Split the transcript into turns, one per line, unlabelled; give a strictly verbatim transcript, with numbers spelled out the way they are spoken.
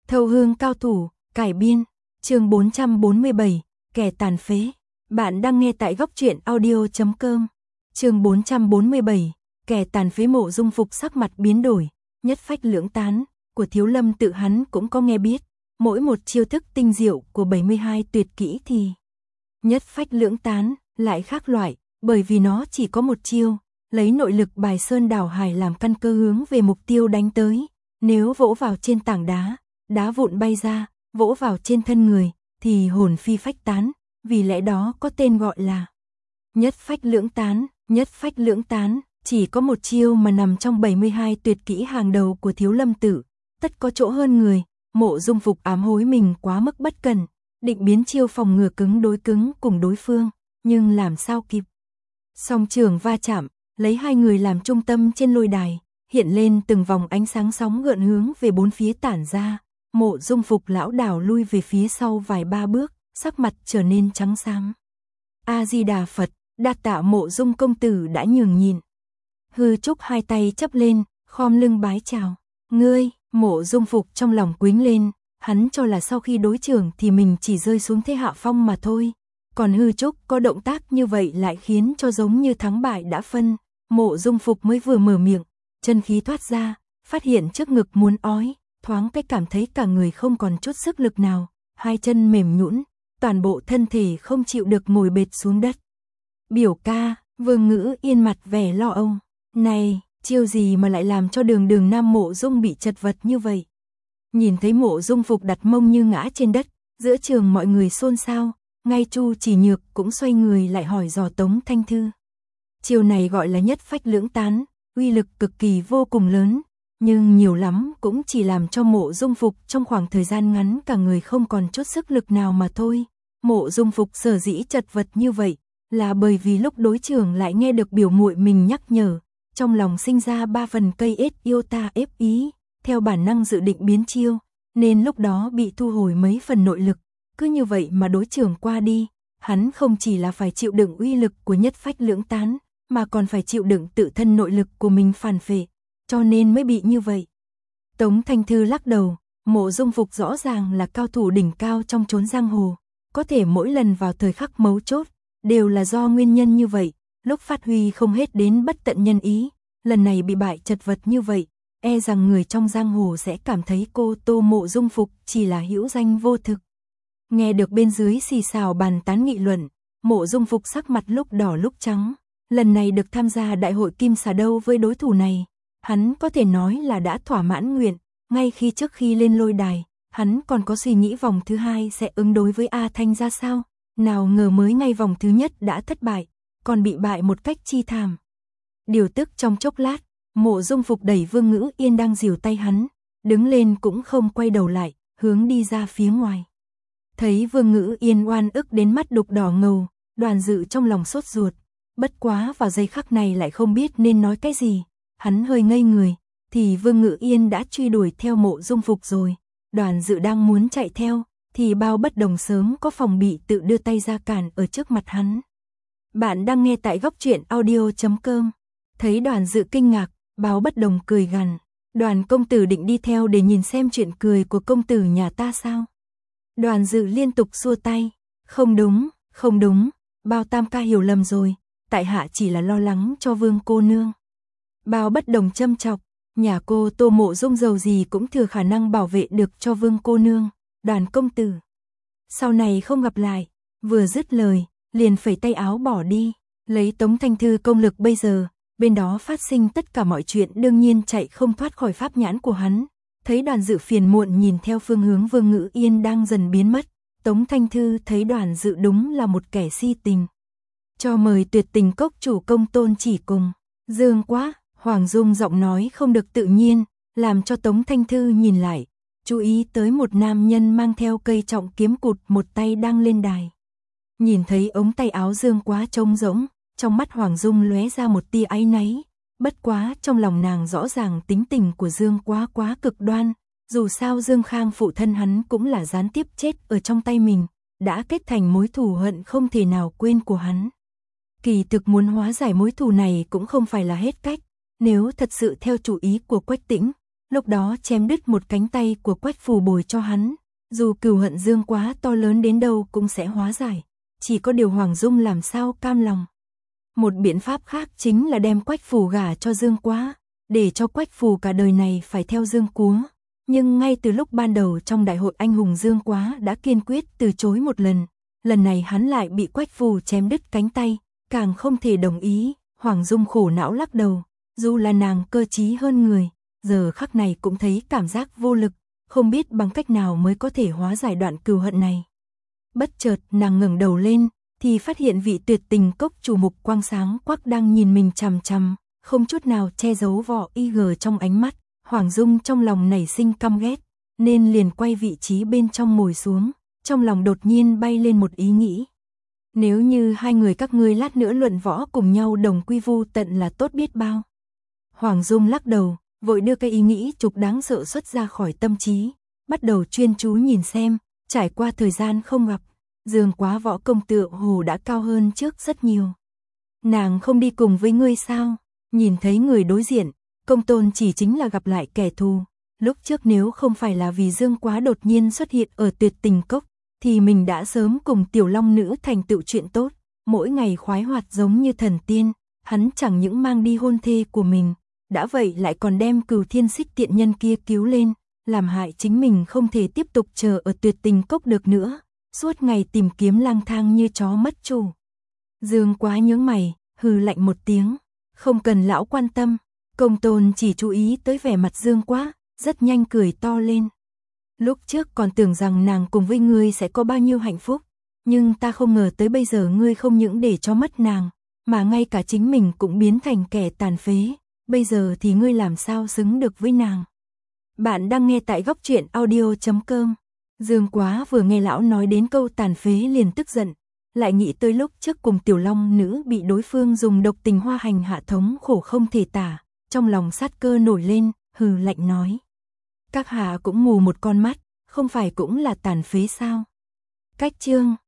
Thâu hương cao thủ, cải biên, chương bốn trăm bốn mươi bảy, kẻ tàn phế. Bạn đang nghe tại góc truyện audio chấm com. Chương bốn trăm bốn mươi bảy, kẻ tàn phế. Mộ Dung Phục sắc mặt biến đổi, nhất phách lưỡng tán, của Thiếu Lâm tự hắn cũng có nghe biết, mỗi một chiêu thức tinh diệu của bảy mươi hai tuyệt kỹ thì nhất phách lưỡng tán, lại khác loại, bởi vì nó chỉ có một chiêu, lấy nội lực bài sơn đảo hải làm căn cơ hướng về mục tiêu đánh tới, nếu vỗ vào trên tảng đá, đá vụn bay ra, vỗ vào trên thân người, thì hồn phi phách tán, vì lẽ đó có tên gọi là nhất phách lưỡng tán. Nhất phách lưỡng tán, chỉ có một chiêu mà nằm trong bảy mươi hai tuyệt kỹ hàng đầu của Thiếu Lâm tự, tất có chỗ hơn người. Mộ Dung Phục ám hối mình quá mức bất cẩn, định biến chiêu phòng ngừa cứng đối cứng cùng đối phương, nhưng làm sao kịp. Song trường va chạm, lấy hai người làm trung tâm trên lôi đài, hiện lên từng vòng ánh sáng sóng gợn hướng về bốn phía tản ra. Mộ Dung Phục lão đảo lui về phía sau vài ba bước, sắc mặt trở nên trắng xám. A Di Đà Phật, đa tạ Mộ Dung công tử đã nhường nhịn. Hư Trúc hai tay chấp lên, khom lưng bái chào. Ngươi, Mộ Dung Phục trong lòng quính lên, hắn cho là sau khi đối trưởng thì mình chỉ rơi xuống thế hạ phong mà thôi. Còn Hư Trúc có động tác như vậy lại khiến cho giống như thắng bại đã phân. Mộ Dung Phục mới vừa mở miệng, chân khí thoát ra, phát hiện trước ngực muốn ói, thoáng cái cảm thấy cả người không còn chút sức lực nào, hai chân mềm nhũn, toàn bộ thân thể không chịu được ngồi bệt xuống đất. Biểu ca, Vương Ngữ Yên mặt vẻ lo âu. Này, chiêu gì mà lại làm cho đường đường Nam Mộ Dung bị chật vật như vậy? Nhìn thấy Mộ Dung Phục đặt mông như ngã trên đất, giữa trường mọi người xôn xao, ngay Chu Chỉ Nhược cũng xoay người lại hỏi dò Tống Thanh Thư. Chiêu này gọi là nhất phách lưỡng tán, uy lực cực kỳ vô cùng lớn, nhưng nhiều lắm cũng chỉ làm cho Mộ Dung Phục trong khoảng thời gian ngắn cả người không còn chút sức lực nào mà thôi. Mộ Dung Phục sở dĩ chật vật như vậy, là bởi vì lúc đối trưởng lại nghe được biểu muội mình nhắc nhở, trong lòng sinh ra ba phần cây ết yêu ta ép ý, theo bản năng dự định biến chiêu, nên lúc đó bị thu hồi mấy phần nội lực, cứ như vậy mà đối trưởng qua đi, hắn không chỉ là phải chịu đựng uy lực của nhất phách lưỡng tán, mà còn phải chịu đựng tự thân nội lực của mình phản phệ, cho nên mới bị như vậy. Tống Thanh Thư lắc đầu, Mộ Dung Phục rõ ràng là cao thủ đỉnh cao trong chốn giang hồ, có thể mỗi lần vào thời khắc mấu chốt, đều là do nguyên nhân như vậy, lúc phát huy không hết đến bất tận nhân ý, lần này bị bại chật vật như vậy, e rằng người trong giang hồ sẽ cảm thấy cô Tô Mộ Dung Phục chỉ là hữu danh vô thực. Nghe được bên dưới xì xào bàn tán nghị luận, Mộ Dung Phục sắc mặt lúc đỏ lúc trắng, lần này được tham gia đại hội Kim Xà Đâu với đối thủ này, hắn có thể nói là đã thỏa mãn nguyện, ngay khi trước khi lên lôi đài, hắn còn có suy nghĩ vòng thứ hai sẽ ứng đối với A Thanh ra sao, nào ngờ mới ngay vòng thứ nhất đã thất bại, còn bị bại một cách chi thảm. Điều tức trong chốc lát, Mộ Dung Phục đẩy Vương Ngữ Yên đang dìu tay hắn, đứng lên cũng không quay đầu lại, hướng đi ra phía ngoài. Thấy Vương Ngữ Yên oan ức đến mắt đục đỏ ngầu, Đoàn Dự trong lòng sốt ruột, bất quá vào giây khắc này lại không biết nên nói cái gì, hắn hơi ngây người, thì Vương Ngữ Yên đã truy đuổi theo Mộ Dung Phục rồi. Đoàn Dự đang muốn chạy theo, thì Bao Bất Đồng sớm có phòng bị tự đưa tay ra cản ở trước mặt hắn. Bạn đang nghe tại góc truyện audio chấm com. Thấy Đoàn Dự kinh ngạc, Bao Bất Đồng cười gằn, Đoàn công tử định đi theo để nhìn xem chuyện cười của công tử nhà ta sao? Đoàn Dự liên tục xua tay, không đúng, không đúng, Bao tam ca hiểu lầm rồi, tại hạ chỉ là lo lắng cho Vương cô nương. Bao Bất Đồng châm chọc, nhà cô Tô Mộ Dung giàu gì cũng thừa khả năng bảo vệ được cho Vương cô nương, Đoàn công tử. Sau này không gặp lại, vừa dứt lời, liền phẩy tay áo bỏ đi, lấy Tống Thanh Thư công lực bây giờ, bên đó phát sinh tất cả mọi chuyện đương nhiên chạy không thoát khỏi pháp nhãn của hắn. Thấy Đoàn Dự phiền muộn nhìn theo phương hướng Vương Ngữ Yên đang dần biến mất, Tống Thanh Thư thấy Đoàn Dự đúng là một kẻ si tình. Cho mời Tuyệt Tình Cốc chủ công tôn chỉ cùng. Dương quá, Hoàng Dung giọng nói không được tự nhiên, làm cho Tống Thanh Thư nhìn lại, chú ý tới một nam nhân mang theo cây trọng kiếm cụt một tay đang lên đài. Nhìn thấy ống tay áo Dương quá trông rỗng, trong mắt Hoàng Dung lóe ra một tia áy náy, bất quá trong lòng nàng rõ ràng tính tình của Dương quá quá cực đoan, dù sao Dương Khang phụ thân hắn cũng là gián tiếp chết ở trong tay mình, đã kết thành mối thù hận không thể nào quên của hắn. Kỳ thực muốn hóa giải mối thù này cũng không phải là hết cách, nếu thật sự theo chủ ý của Quách Tĩnh, lúc đó chém đứt một cánh tay của Quách Phù bồi cho hắn, dù cừu hận Dương Quá to lớn đến đâu cũng sẽ hóa giải, chỉ có điều Hoàng Dung làm sao cam lòng. Một biện pháp khác chính là đem Quách Phù gả cho Dương Quá, để cho Quách Phù cả đời này phải theo Dương Quá. Nhưng ngay từ lúc ban đầu trong đại hội anh hùng Dương Quá đã kiên quyết từ chối một lần, lần này hắn lại bị Quách Phù chém đứt cánh tay, càng không thể đồng ý. Hoàng Dung khổ não lắc đầu, dù là nàng cơ trí hơn người, giờ khắc này cũng thấy cảm giác vô lực, không biết bằng cách nào mới có thể hóa giải đoạn cừu hận này. Bất chợt nàng ngẩng đầu lên, thì phát hiện vị tuyệt tình cốc chủ Mục Quang sáng quắc đang nhìn mình chằm chằm, không chút nào che giấu vỏ y gờ trong ánh mắt. Hoàng Dung trong lòng nảy sinh căm ghét, nên liền quay vị trí bên trong ngồi xuống, trong lòng đột nhiên bay lên một ý nghĩ. Nếu như hai người các ngươi lát nữa luận võ cùng nhau đồng quy vu tận là tốt biết bao. Hoàng Dung lắc đầu, vội đưa cái ý nghĩ trục đáng sợ xuất ra khỏi tâm trí, bắt đầu chuyên chú nhìn xem, trải qua thời gian không gặp, Dương Quá võ công tựa hồ đã cao hơn trước rất nhiều. Nàng không đi cùng với ngươi sao? Nhìn thấy người đối diện, Công Tôn chỉ chính là gặp lại kẻ thù. Lúc trước nếu không phải là vì Dương Quá đột nhiên xuất hiện ở tuyệt tình cốc, thì mình đã sớm cùng tiểu long nữ thành tựu chuyện tốt, mỗi ngày khoái hoạt giống như thần tiên. Hắn chẳng những mang đi hôn thê của mình, đã vậy lại còn đem Cửu Thiên Xích tiện nhân kia cứu lên, làm hại chính mình không thể tiếp tục chờ ở tuyệt tình cốc được nữa, suốt ngày tìm kiếm lang thang như chó mất chủ. Dương Quá nhướng mày, hừ lạnh một tiếng, không cần lão quan tâm. Công Tôn chỉ chú ý tới vẻ mặt Dương Quá, rất nhanh cười to lên. Lúc trước còn tưởng rằng nàng cùng với ngươi sẽ có bao nhiêu hạnh phúc, nhưng ta không ngờ tới bây giờ ngươi không những để cho mất nàng, mà ngay cả chính mình cũng biến thành kẻ tàn phế, bây giờ thì ngươi làm sao xứng được với nàng. Bạn đang nghe tại góc truyện audio chấm com. Dương Quá vừa nghe lão nói đến câu tàn phế liền tức giận, lại nghĩ tới lúc trước cùng tiểu long nữ bị đối phương dùng độc tình hoa hành hạ thống khổ không thể tả, trong lòng sát cơ nổi lên, hừ lạnh nói. Các hạ cũng mù một con mắt, không phải cũng là tàn phế sao? Cách chương